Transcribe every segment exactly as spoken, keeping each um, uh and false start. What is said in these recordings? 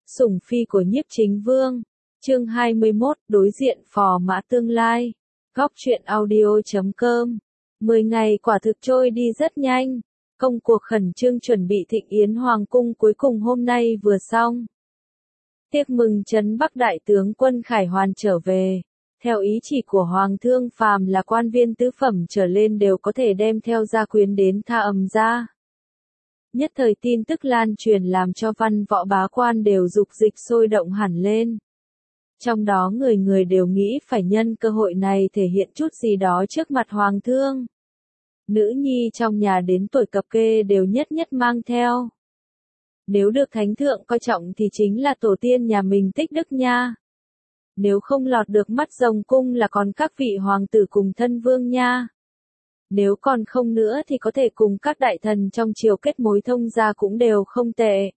Sủng phi của Nhiếp Chính Vương. Chương hai mươi mốt, đối diện phò mã tương lai. Góc truyện audio chấm com. Mười ngày quả thực trôi đi rất nhanh. Công cuộc khẩn trương chuẩn bị thịnh yến hoàng cung cuối cùng hôm nay vừa xong. Tiệc mừng trấn Bắc đại tướng quân Khải Hoàn trở về. Theo ý chỉ của Hoàng thương phàm là quan viên tứ phẩm trở lên đều có thể đem theo gia quyến đến tha ầm ra. Nhất thời tin tức lan truyền làm cho văn võ bá quan đều dục dịch sôi động hẳn lên. Trong đó người người đều nghĩ phải nhân cơ hội này thể hiện chút gì đó trước mặt Hoàng thương. Nữ nhi trong nhà đến tuổi cập kê đều nhất nhất mang theo. Nếu được thánh thượng coi trọng thì chính là tổ tiên nhà mình tích đức nha. Nếu không lọt được mắt rồng cung là còn các vị hoàng tử cùng thân vương nha. Nếu còn không nữa thì có thể cùng các đại thần trong triều kết mối thông gia cũng đều không tệ.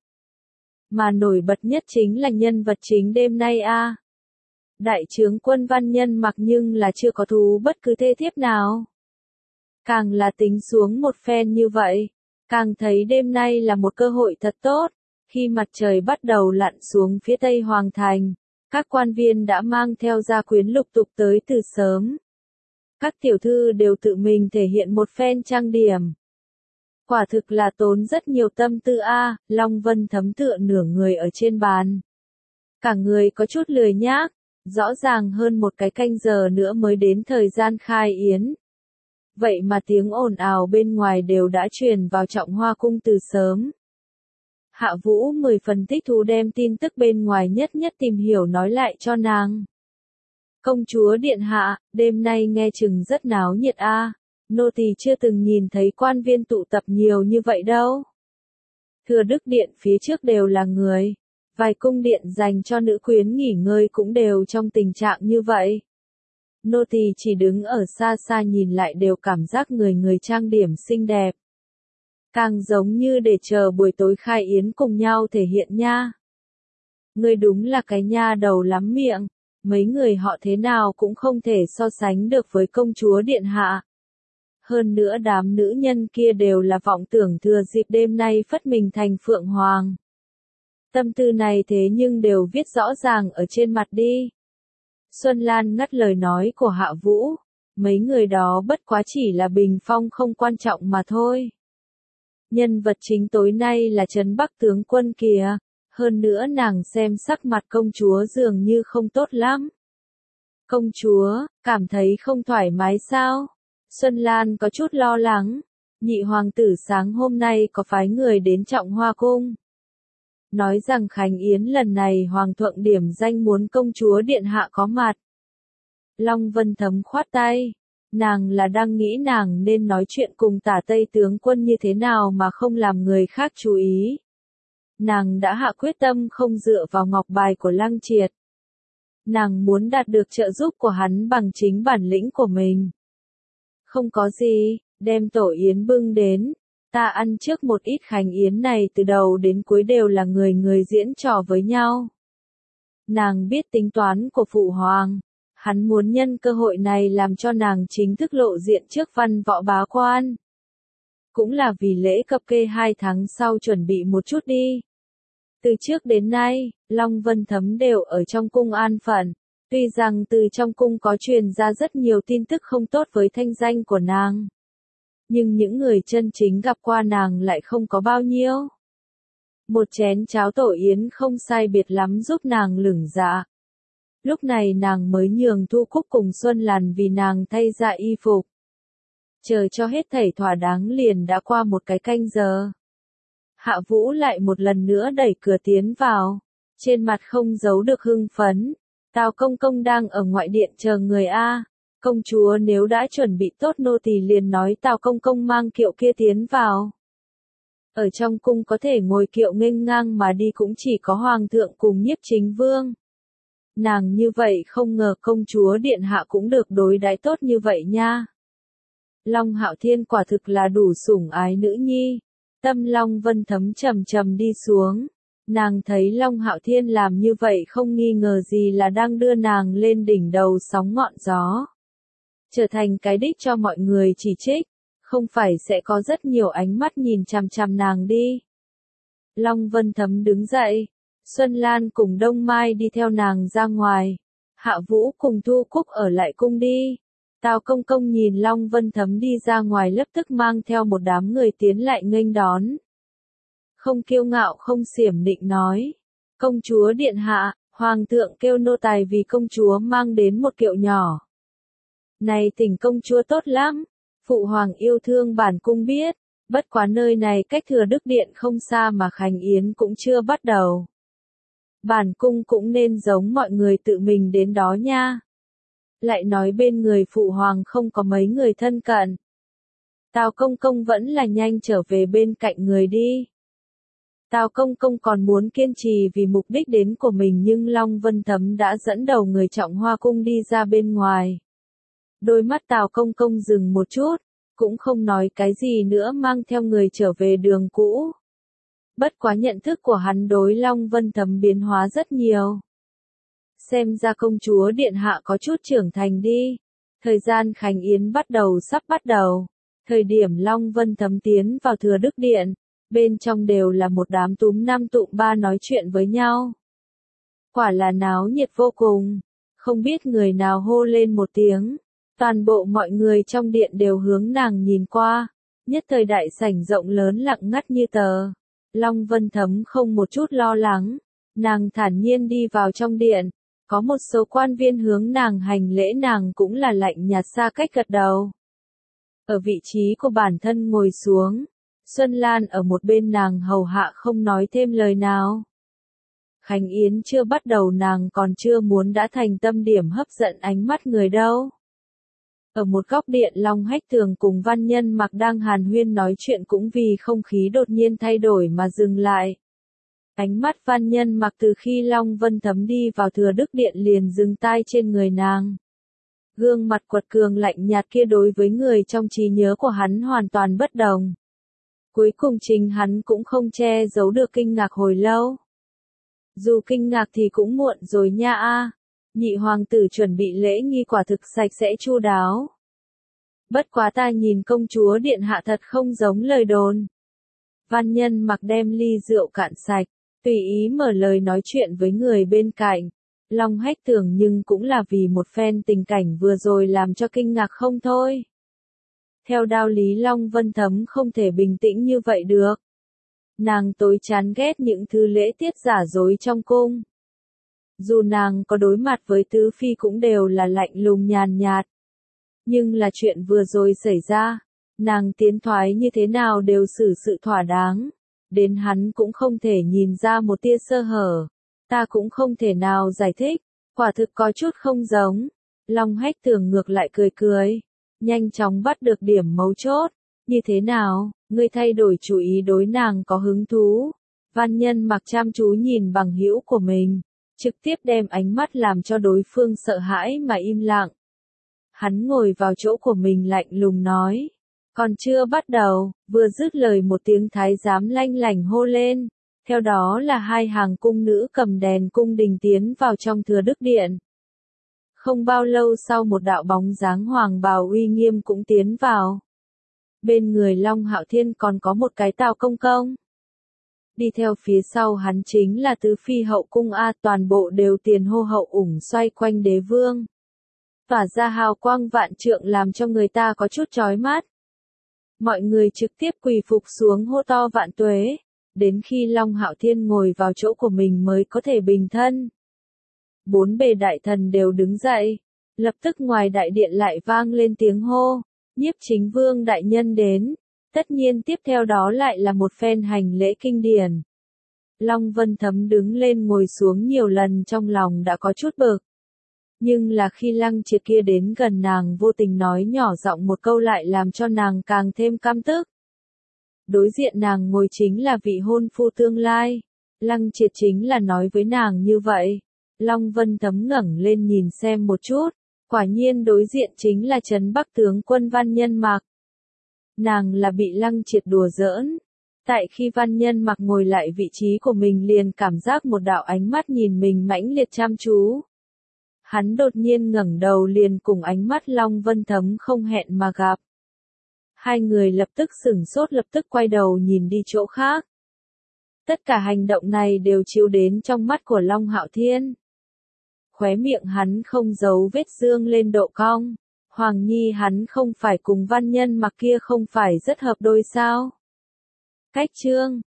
Mà nổi bật nhất chính là nhân vật chính đêm nay a. À. Đại trướng quân Văn Nhân Mặc nhưng là chưa có thú bất cứ thê thiếp nào. Càng là tính xuống một phen như vậy, càng thấy đêm nay là một cơ hội thật tốt. Khi mặt trời bắt đầu lặn xuống phía tây hoàng thành, các quan viên đã mang theo gia quyến lục tục tới từ sớm. Các tiểu thư đều tự mình thể hiện một phen trang điểm. Quả thực là tốn rất nhiều tâm tư a. À, Long Vân Thấm tựa nửa người ở trên bàn. Cả người có chút lười nhác, rõ ràng hơn một cái canh giờ nữa mới đến thời gian khai yến. Vậy mà tiếng ồn ào bên ngoài đều đã truyền vào Trọng Hoa cung từ sớm. Hạ Vũ mười phần thích thú đem tin tức bên ngoài nhất nhất tìm hiểu nói lại cho nàng. Công chúa điện hạ, đêm nay nghe chừng rất náo nhiệt a. À. Nô tỳ chưa từng nhìn thấy quan viên tụ tập nhiều như vậy đâu. Thừa Đức điện phía trước đều là người. Vài cung điện dành cho nữ quyến nghỉ ngơi cũng đều trong tình trạng như vậy. Nô tỳ chỉ đứng ở xa xa nhìn lại đều cảm giác người người trang điểm xinh đẹp. Càng giống như để chờ buổi tối khai yến cùng nhau thể hiện nha. Ngươi đúng là cái nha đầu lắm miệng. Mấy người họ thế nào cũng không thể so sánh được với công chúa điện hạ. Hơn nữa đám nữ nhân kia đều là vọng tưởng thừa dịp đêm nay phất mình thành phượng hoàng. Tâm tư này thế nhưng đều viết rõ ràng ở trên mặt đi. Xuân Lan ngắt lời nói của Hạ Vũ. Mấy người đó bất quá chỉ là bình phong không quan trọng mà thôi. Nhân vật chính tối nay là Trấn Bắc tướng quân kìa. Hơn nữa nàng xem sắc mặt công chúa dường như không tốt lắm. Công chúa, cảm thấy không thoải mái sao? Xuân Lan có chút lo lắng. Nhị hoàng tử sáng hôm nay có phái người đến Trọng Hoa cung. Nói rằng khánh yến lần này hoàng thượng điểm danh muốn công chúa điện hạ có mặt. Long Vân Thấm khoát tay. Nàng là đang nghĩ nàng nên nói chuyện cùng Tả Tây tướng quân như thế nào mà không làm người khác chú ý. Nàng đã hạ quyết tâm không dựa vào ngọc bài của Lăng Triệt. Nàng muốn đạt được trợ giúp của hắn bằng chính bản lĩnh của mình. Không có gì, đem tổ yến bưng đến. Ta ăn trước một ít khánh yến này từ đầu đến cuối đều là người người diễn trò với nhau. Nàng biết tính toán của Phụ Hoàng. Hắn muốn nhân cơ hội này làm cho nàng chính thức lộ diện trước văn võ bá quan. Cũng là vì lễ cập kê hai tháng sau chuẩn bị một chút đi. Từ trước đến nay, Long Vân Thấm đều ở trong cung an phận. Tuy rằng từ trong cung có truyền ra rất nhiều tin tức không tốt với thanh danh của nàng. Nhưng những người chân chính gặp qua nàng lại không có bao nhiêu. Một chén cháo tổ yến không sai biệt lắm giúp nàng lửng dạ. Lúc này nàng mới nhường Thu Cúc cùng Xuân Lan vì nàng thay ra y phục. Chờ cho hết thảy thỏa đáng liền đã qua một cái canh giờ. Hạ Vũ lại một lần nữa đẩy cửa tiến vào. Trên mặt không giấu được hưng phấn. Tào công công đang ở ngoại điện chờ người a. Công chúa nếu đã chuẩn bị tốt nô tỳ liền nói Tào công công mang kiệu kia tiến vào. Ở trong cung có thể ngồi kiệu nghênh ngang mà đi cũng chỉ có hoàng thượng cùng Nhiếp Chính Vương. Nàng như vậy không ngờ công chúa điện hạ cũng được đối đãi tốt như vậy nha. Long Hạo Thiên quả thực là đủ sủng ái nữ nhi. Tâm Long Vân Thấm trầm trầm đi xuống. Nàng thấy Long Hạo Thiên làm như vậy không nghi ngờ gì là đang đưa nàng lên đỉnh đầu sóng ngọn gió. Trở thành cái đích cho mọi người chỉ trích. Không phải sẽ có rất nhiều ánh mắt nhìn chằm chằm nàng đi. Long Vân Thấm đứng dậy. Xuân Lan cùng Đông Mai đi theo nàng ra ngoài. Hạ Vũ cùng Thu Cúc ở lại cung đi. Tào Công Công nhìn Long Vân Thấm đi ra ngoài lập tức mang theo một đám người tiến lại nghênh đón. Không kiêu ngạo không xiểm nịnh nói. Công chúa điện hạ, hoàng thượng kêu nô tài vì công chúa mang đến một kiệu nhỏ. Này tỉnh công chúa tốt lắm, phụ hoàng yêu thương bản cung biết, bất quá nơi này cách Thừa Đức Điện không xa mà Khánh Yến cũng chưa bắt đầu. Bản cung cũng nên giống mọi người tự mình đến đó nha. Lại nói bên người phụ hoàng không có mấy người thân cận. Tào Công Công vẫn là nhanh trở về bên cạnh người đi. Tào Công Công còn muốn kiên trì vì mục đích đến của mình nhưng Long Vân Thấm đã dẫn đầu người Trọng Hoa Cung đi ra bên ngoài. Đôi mắt Tào Công Công dừng một chút, cũng không nói cái gì nữa mang theo người trở về đường cũ. Bất quá nhận thức của hắn đối Long Vân Thấm biến hóa rất nhiều. Xem ra công chúa điện hạ có chút trưởng thành đi. Thời gian Khánh Yến bắt đầu sắp bắt đầu. Thời điểm Long Vân Thấm tiến vào Thừa Đức Điện, bên trong đều là một đám túm năm tụm ba nói chuyện với nhau. Quả là náo nhiệt vô cùng, không biết người nào hô lên một tiếng. Toàn bộ mọi người trong điện đều hướng nàng nhìn qua, nhất thời đại sảnh rộng lớn lặng ngắt như tờ. Long Vân Thấm không một chút lo lắng, nàng thản nhiên đi vào trong điện, có một số quan viên hướng nàng hành lễ nàng cũng là lạnh nhạt xa cách gật đầu. Ở vị trí của bản thân ngồi xuống, Xuân Lan ở một bên nàng hầu hạ không nói thêm lời nào. Khánh Yến chưa bắt đầu nàng còn chưa muốn đã thành tâm điểm hấp dẫn ánh mắt người đâu. Ở một góc điện Long Hách Thường cùng Văn Nhân Mặc đang hàn huyên nói chuyện cũng vì không khí đột nhiên thay đổi mà dừng lại. Ánh mắt Văn Nhân Mặc từ khi Long Vân Thấm đi vào Thừa Đức Điện liền dừng tai trên người nàng. Gương mặt quật cường lạnh nhạt kia đối với người trong trí nhớ của hắn hoàn toàn bất đồng. Cuối cùng chính hắn cũng không che giấu được kinh ngạc hồi lâu. Dù kinh ngạc thì cũng muộn rồi nha a. Nhị hoàng tử chuẩn bị lễ nghi quả thực sạch sẽ chu đáo. Bất quá ta nhìn công chúa điện hạ thật không giống lời đồn. Văn Nhân Mặc đem ly rượu cạn sạch, tùy ý mở lời nói chuyện với người bên cạnh. Long Hách Thường nhưng cũng là vì một phen tình cảnh vừa rồi làm cho kinh ngạc không thôi. Theo đạo lý Long Vân Thấm không thể bình tĩnh như vậy được. Nàng tối chán ghét những thứ lễ tiết giả dối trong cung. Dù nàng có đối mặt với tứ phi cũng đều là lạnh lùng nhàn nhạt. Nhưng là chuyện vừa rồi xảy ra, nàng tiến thoái như thế nào đều xử sự thỏa đáng. Đến hắn cũng không thể nhìn ra một tia sơ hở. Ta cũng không thể nào giải thích, quả thực có chút không giống. Long Hách Thường ngược lại cười cười, nhanh chóng bắt được điểm mấu chốt. Như thế nào, ngươi thay đổi chủ ý đối nàng có hứng thú. Văn Nhân Mặc chăm chú nhìn bằng hữu của mình, trực tiếp đem ánh mắt làm cho đối phương sợ hãi mà im lặng. Hắn ngồi vào chỗ của mình lạnh lùng nói, còn chưa bắt đầu, vừa dứt lời một tiếng thái giám lanh lảnh hô lên. Theo đó là hai hàng cung nữ cầm đèn cung đình tiến vào trong Thừa Đức Điện. Không bao lâu sau một đạo bóng dáng hoàng bào uy nghiêm cũng tiến vào. Bên người Long Hạo Thiên còn có một cái Tào Công Công. Đi theo phía sau hắn chính là tứ phi hậu cung A, toàn bộ đều tiền hô hậu ủng xoay quanh đế vương. Tỏa ra hào quang vạn trượng làm cho người ta có chút chói mắt. Mọi người trực tiếp quỳ phục xuống hô to vạn tuế. Đến khi Long Hạo Thiên ngồi vào chỗ của mình mới có thể bình thân. Bốn bề đại thần đều đứng dậy, lập tức ngoài đại điện lại vang lên tiếng hô, Nhiếp Chính Vương đại nhân đến. Tất nhiên tiếp theo đó lại là một phen hành lễ kinh điển. Long Vân Thấm đứng lên ngồi xuống nhiều lần trong lòng đã có chút bực. Nhưng là khi Lăng Triệt kia đến gần nàng vô tình nói nhỏ giọng một câu lại làm cho nàng càng thêm căm tức. Đối diện nàng ngồi chính là vị hôn phu tương lai. Lăng Triệt chính là nói với nàng như vậy. Long Vân Thấm ngẩng lên nhìn xem một chút. Quả nhiên đối diện chính là Trấn Bắc tướng quân Văn Nhân Mặc. Nàng là bị Lăng Triệt đùa giỡn. Tại khi Văn Nhân Mặc ngồi lại vị trí của mình liền cảm giác một đạo ánh mắt nhìn mình mãnh liệt chăm chú. Hắn đột nhiên ngẩng đầu liền cùng ánh mắt Long Vân Thấm không hẹn mà gặp. Hai người lập tức sửng sốt lập tức quay đầu nhìn đi chỗ khác. Tất cả hành động này đều chiếu đến trong mắt của Long Hạo Thiên. Khóe miệng hắn không giấu vết dương lên độ cong. Hoàng Nhi hắn không phải cùng văn nhân mặc kia không phải rất hợp đôi sao? Cách chương